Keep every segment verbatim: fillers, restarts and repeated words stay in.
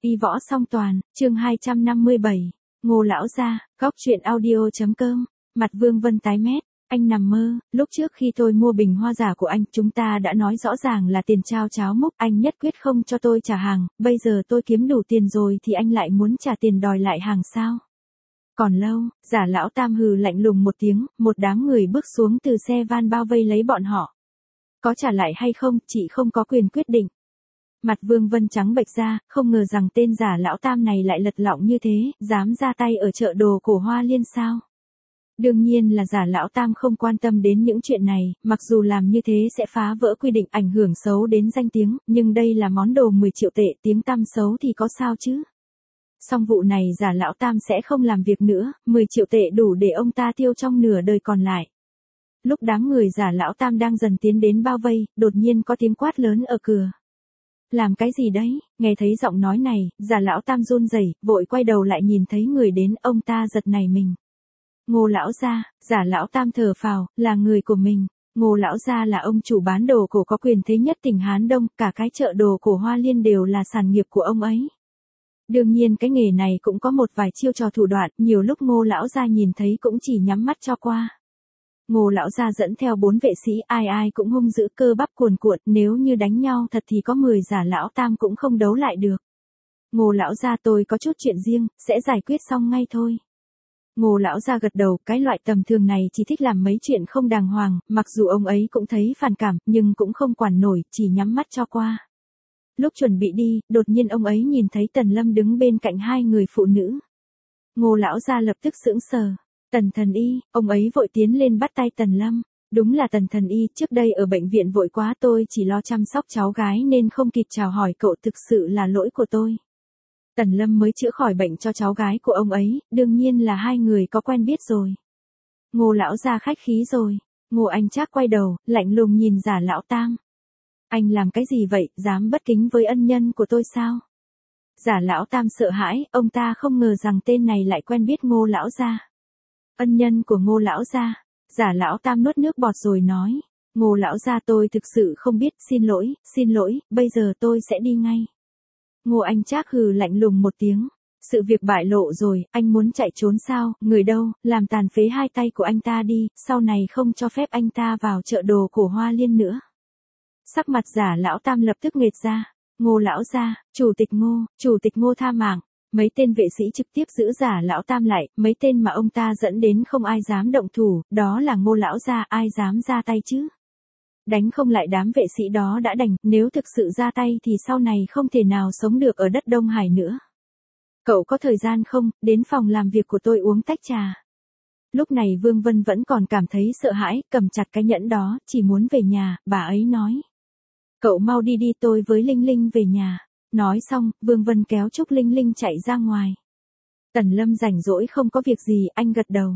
Y võ song toàn, chương hai trăm năm mươi bảy, Ngô lão gia, góc truyện audio.com, mặt Vương Vân tái mét, anh nằm mơ, lúc trước khi tôi mua bình hoa giả của anh, chúng ta đã nói rõ ràng là tiền trao cháo múc, anh nhất quyết không cho tôi trả hàng, bây giờ tôi kiếm đủ tiền rồi thì anh lại muốn trả tiền đòi lại hàng sao? Còn lâu, Giả lão tam hừ lạnh lùng một tiếng, một đám người bước xuống từ xe van bao vây lấy bọn họ. Có trả lại hay không, chị không có quyền quyết định. Mặt Vương Vân trắng bệch ra, không ngờ rằng tên Giả lão tam này lại lật lọng như thế, dám ra tay ở chợ đồ cổ Hoa Liên sao? Đương nhiên là Giả lão tam không quan tâm đến những chuyện này, mặc dù làm như thế sẽ phá vỡ quy định ảnh hưởng xấu đến danh tiếng, nhưng đây là món đồ mười triệu tệ, tiếng tăm xấu thì có sao chứ? Xong vụ này Giả lão tam sẽ không làm việc nữa, mười triệu tệ đủ để ông ta tiêu trong nửa đời còn lại. Lúc đám người Giả lão tam đang dần tiến đến bao vây, đột nhiên có tiếng quát lớn ở cửa. Làm cái gì đấy? Nghe thấy giọng nói này, Giả lão tam run rẩy, vội quay đầu lại nhìn thấy người đến, ông ta giật nảy mình. Ngô lão gia, Giả lão tam thở phào, là người của mình. Ngô lão gia là ông chủ bán đồ cổ có quyền thế nhất tỉnh Hán Đông, cả cái chợ đồ cổ Hoa Liên đều là sản nghiệp của ông ấy. Đương nhiên cái nghề này cũng có một vài chiêu trò thủ đoạn, nhiều lúc Ngô lão gia nhìn thấy cũng chỉ nhắm mắt cho qua. Ngô lão gia dẫn theo bốn vệ sĩ, ai ai cũng hung dữ, cơ bắp cuồn cuộn, nếu như đánh nhau thật thì có mười Giả lão tam cũng không đấu lại được. Ngô lão gia, tôi có chút chuyện riêng, sẽ giải quyết xong ngay thôi. Ngô lão gia gật đầu, cái loại tầm thường này chỉ thích làm mấy chuyện không đàng hoàng, mặc dù ông ấy cũng thấy phản cảm, nhưng cũng không quản nổi, chỉ nhắm mắt cho qua. Lúc chuẩn bị đi, đột nhiên ông ấy nhìn thấy Tần Lâm đứng bên cạnh hai người phụ nữ. Ngô lão gia lập tức sững sờ. Tần thần y, ông ấy vội tiến lên bắt tay Tần Lâm. Đúng là Tần thần y, trước đây ở bệnh viện vội quá, tôi chỉ lo chăm sóc cháu gái nên không kịp chào hỏi cậu, thực sự là lỗi của tôi. Tần Lâm mới chữa khỏi bệnh cho cháu gái của ông ấy, đương nhiên là hai người có quen biết rồi. Ngô lão gia khách khí rồi. Ngô Anh Trác quay đầu, lạnh lùng nhìn Giả lão tam. Anh làm cái gì vậy, dám bất kính với ân nhân của tôi sao? Giả lão tam sợ hãi, ông ta không ngờ rằng tên này lại quen biết Ngô lão gia. Ân nhân của Ngô lão gia. Giả lão tam nuốt nước bọt rồi nói. Ngô lão gia, tôi thực sự không biết, xin lỗi, xin lỗi, bây giờ tôi sẽ đi ngay. Ngô Anh Trác hừ lạnh lùng một tiếng. Sự việc bại lộ rồi, anh muốn chạy trốn sao, người đâu, làm tàn phế hai tay của anh ta đi, sau này không cho phép anh ta vào chợ đồ cổ Hoa Liên nữa. Sắc mặt Giả lão tam lập tức nghệt ra. Ngô lão gia, chủ tịch Ngô, chủ tịch Ngô tha mạng. Mấy tên vệ sĩ trực tiếp giữ Giả lão tam lại, mấy tên mà ông ta dẫn đến không ai dám động thủ, đó là Ngô lão gia, ai dám ra tay chứ? Đánh không lại đám vệ sĩ đó đã đành, nếu thực sự ra tay thì sau này không thể nào sống được ở đất Đông Hải nữa. Cậu có thời gian không, đến phòng làm việc của tôi uống tách trà. Lúc này Vương Vân vẫn còn cảm thấy sợ hãi, cầm chặt cái nhẫn đó, chỉ muốn về nhà, bà ấy nói. Cậu mau đi đi, tôi với Linh Linh về nhà. Nói xong, Vương Vân kéo Trúc Linh Linh chạy ra ngoài. Tần Lâm rảnh rỗi không có việc gì, anh gật đầu.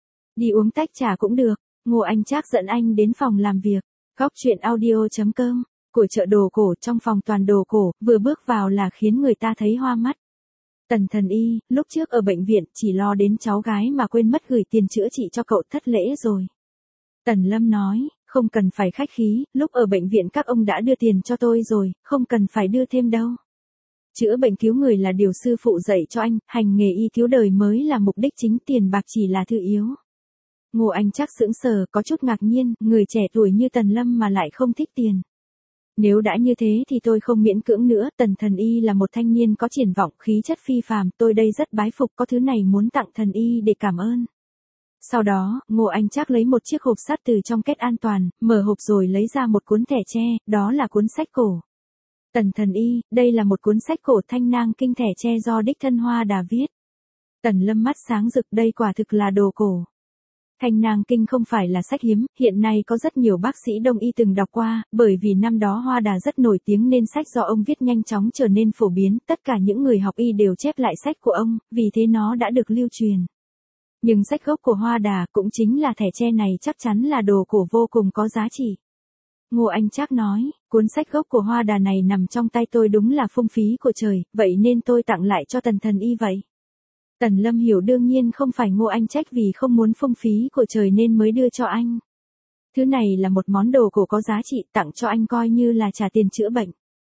Đi uống tách trà cũng được. Ngô Anh Trác dẫn anh đến phòng làm việc. Góc truyện audio.com, của chợ đồ cổ, trong phòng toàn đồ cổ, vừa bước vào là khiến người ta thấy hoa mắt. Tần thần y, lúc trước ở bệnh viện chỉ lo đến cháu gái mà quên mất gửi tiền chữa trị cho cậu, thất lễ rồi. Tần Lâm nói, không cần phải khách khí, lúc ở bệnh viện các ông đã đưa tiền cho tôi rồi, không cần phải đưa thêm đâu. Chữa bệnh cứu người là điều sư phụ dạy cho anh, hành nghề y cứu đời mới là mục đích chính, tiền bạc chỉ là thứ yếu. Ngô Anh Trác sững sờ, có chút ngạc nhiên, người trẻ tuổi như Tần Lâm mà lại không thích tiền. Nếu đã như thế thì tôi không miễn cưỡng nữa, Tần thần y là một thanh niên có triển vọng, khí chất phi phàm, tôi đây rất bái phục, có thứ này muốn tặng thần y để cảm ơn. Sau đó, Ngô Anh Trác lấy một chiếc hộp sắt từ trong két an toàn, mở hộp rồi lấy ra một cuốn thẻ tre, đó là cuốn sách cổ. Tần thần y, đây là một cuốn sách cổ Thanh Nang Kinh thẻ tre do đích thân Hoa Đà viết. Tần Lâm mắt sáng rực, đây quả thực là đồ cổ. Thanh Nang Kinh không phải là sách hiếm, hiện nay có rất nhiều bác sĩ đông y từng đọc qua, bởi vì năm đó Hoa Đà rất nổi tiếng nên sách do ông viết nhanh chóng trở nên phổ biến, tất cả những người học y đều chép lại sách của ông, vì thế nó đã được lưu truyền. Nhưng sách gốc của Hoa Đà, cũng chính là thẻ tre này, chắc chắn là đồ cổ vô cùng có giá trị. Ngô Anh Trác nói, cuốn sách gốc của Hoa Đà này nằm trong tay tôi đúng là phung phí của trời, vậy nên tôi tặng lại cho Tần thần y vậy. Tần Lâm hiểu đương nhiên không phải Ngô Anh Trách vì không muốn phung phí của trời nên mới đưa cho anh. Thứ này là một món đồ cổ có giá trị, tặng cho anh coi như là trả tiền chữa bệnh.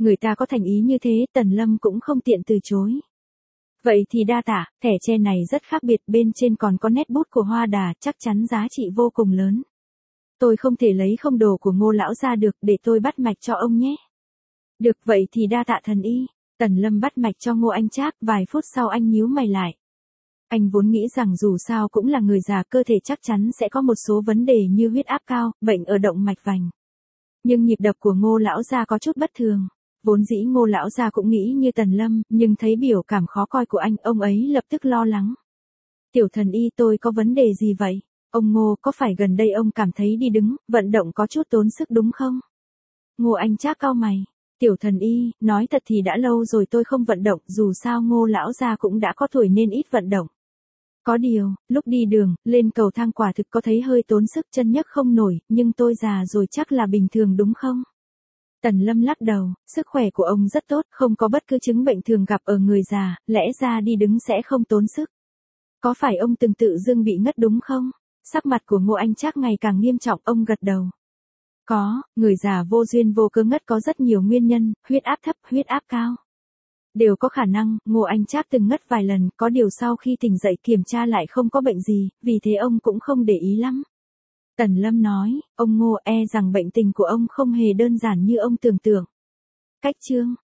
Người ta có thành ý như thế, Tần Lâm cũng không tiện từ chối. Vậy thì đa tạ, thẻ tre này rất khác biệt, bên trên còn có nét bút của Hoa Đà, chắc chắn giá trị vô cùng lớn. Tôi không thể lấy không đồ của Ngô lão gia được, để tôi bắt mạch cho ông nhé. Được, vậy thì đa tạ thần y. Tần Lâm bắt mạch cho Ngô Anh Trác, vài phút sau anh nhíu mày lại. Anh vốn nghĩ rằng dù sao cũng là người già, cơ thể chắc chắn sẽ có một số vấn đề như huyết áp cao, bệnh ở động mạch vành. Nhưng nhịp đập của Ngô lão gia có chút bất thường. Vốn dĩ Ngô lão gia cũng nghĩ như Tần Lâm, nhưng thấy biểu cảm khó coi của anh, ông ấy lập tức lo lắng. Tiểu thần y, tôi có vấn đề gì vậy? Ông Ngô, có phải gần đây ông cảm thấy đi đứng, vận động có chút tốn sức đúng không? Ngô Anh Trác cau mày. Tiểu thần y, nói thật thì đã lâu rồi tôi không vận động, dù sao Ngô lão gia cũng đã có tuổi nên ít vận động. Có điều, lúc đi đường, lên cầu thang quả thực có thấy hơi tốn sức, chân nhấc không nổi, nhưng tôi già rồi chắc là bình thường đúng không? Tần Lâm lắc đầu, sức khỏe của ông rất tốt, không có bất cứ chứng bệnh thường gặp ở người già, lẽ ra đi đứng sẽ không tốn sức. Có phải ông từng tự dưng bị ngất đúng không? Sắc mặt của Ngô Anh Trác ngày càng nghiêm trọng, ông gật đầu. Có, người già vô duyên vô cớ ngất có rất nhiều nguyên nhân, huyết áp thấp, huyết áp cao. Đều có khả năng, Ngô Anh Trác từng ngất vài lần, có điều sau khi tỉnh dậy kiểm tra lại không có bệnh gì, vì thế ông cũng không để ý lắm. Tần Lâm nói, ông Ngô, e rằng bệnh tình của ông không hề đơn giản như ông tưởng tượng. Cách chương